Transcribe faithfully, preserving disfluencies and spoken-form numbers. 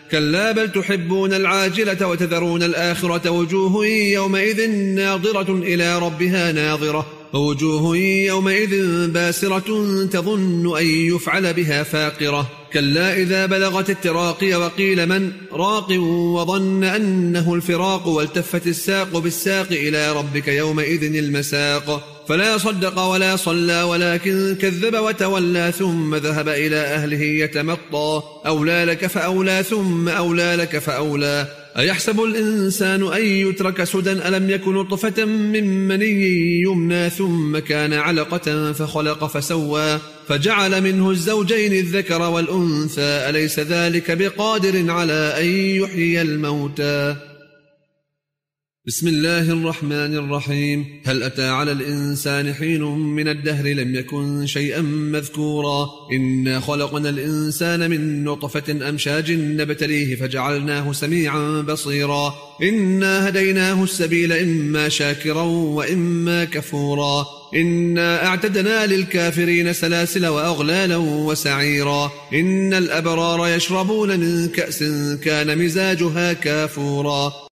كلا بل تحبون العاجلة وتذرون الآخرة وجوه يومئذ ناظرة إلى ربها ناظرة ووجوه يومئذ باسرة تظن أن يفعل بها فاقرة كلا إذا بلغت التراقي وقيل من راق وظن أنه الفراق والتفت الساق بالساق إلى ربك يومئذ المساق فلا صدق ولا صلى ولكن كذب وتولى ثم ذهب إلى أهله يتمطى أولى لك فأولى ثم أولى لك فأولى أيحسب الإنسان أن يترك سدى ألم يكن نطفة من مني يمنى ثم كان علقة فخلق فسوى فجعل منه الزوجين الذكر والأنثى أليس ذلك بقادر على أن يحيي الموتى بسم الله الرحمن الرحيم هل أتى على الإنسان حين من الدهر لم يكن شيئا مذكورا إنا خلقنا الإنسان من نطفة أمشاج نبتليه فجعلناه سميعا بصيرا إنا هديناه السبيل إما شاكرا وإما كفورا إنا أعتدنا للكافرين سلاسل وأغلالا وسعيرا إن الأبرار يشربون من كأس كان مزاجها كافورا